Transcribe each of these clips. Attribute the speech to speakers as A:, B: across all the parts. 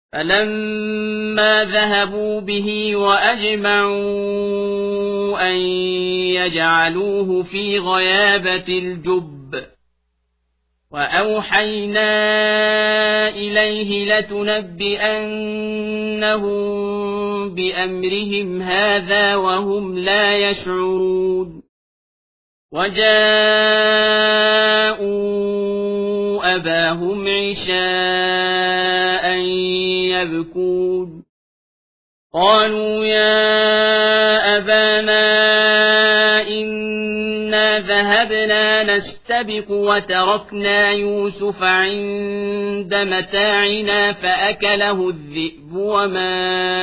A: فلما ذهبوا به وأجمعوا أن يجعلوه في غيابة الجب وأوحينا إليه لتنبئنهم بأمرهم هذا وهم لا يشعرون وجاءوا أباهم عشاء يبكون قالوا يا أبانا إنا ذهبنا نستبق وتركنا يوسف عند متاعنا فأكله الذئب وما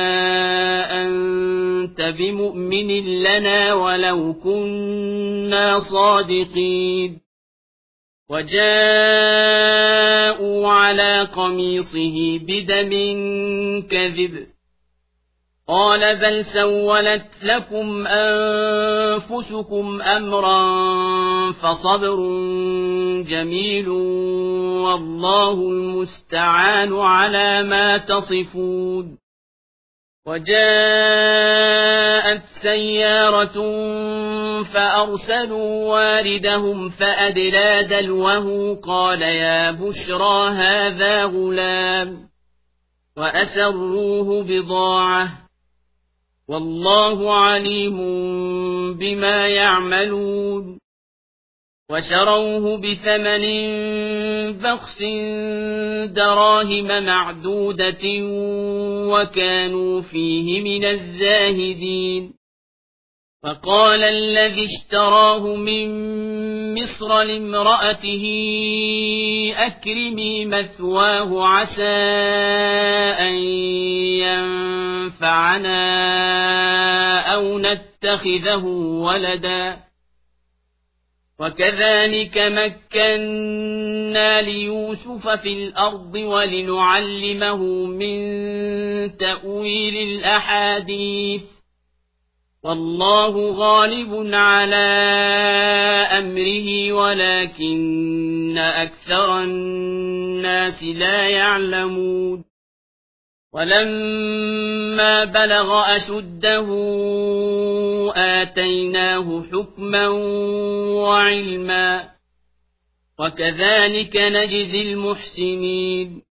A: أنت بمؤمن لنا ولو كنا صادقين وجاءوا على قميصه بدم كذب قال بل سولت لكم أنفسكم أمرا فصبر جميل والله المستعان على ما تصفون وجاءت سيارة فأرسلوا واردهم فأدلى دلوه قال يا بشرى هذا غلام وأسروه بضاعة والله عليم بما يعملون وشروه بثمن بخس دراهم معدودة وكانوا فيه من الزاهدين فقال الذي اشتراه من مصر لامرأته أكرمي مثواه عسى أن ينفعنا أو نتخذه ولدا وكذلك مكنا ليوسف في الأرض ولنعلمه من تأويل الأحاديث والله غالب على أمره ولكن أكثر الناس لا يعلمون ولما بلغ أشده آتيناه حكما وعلما وكذلك نجزي المحسنين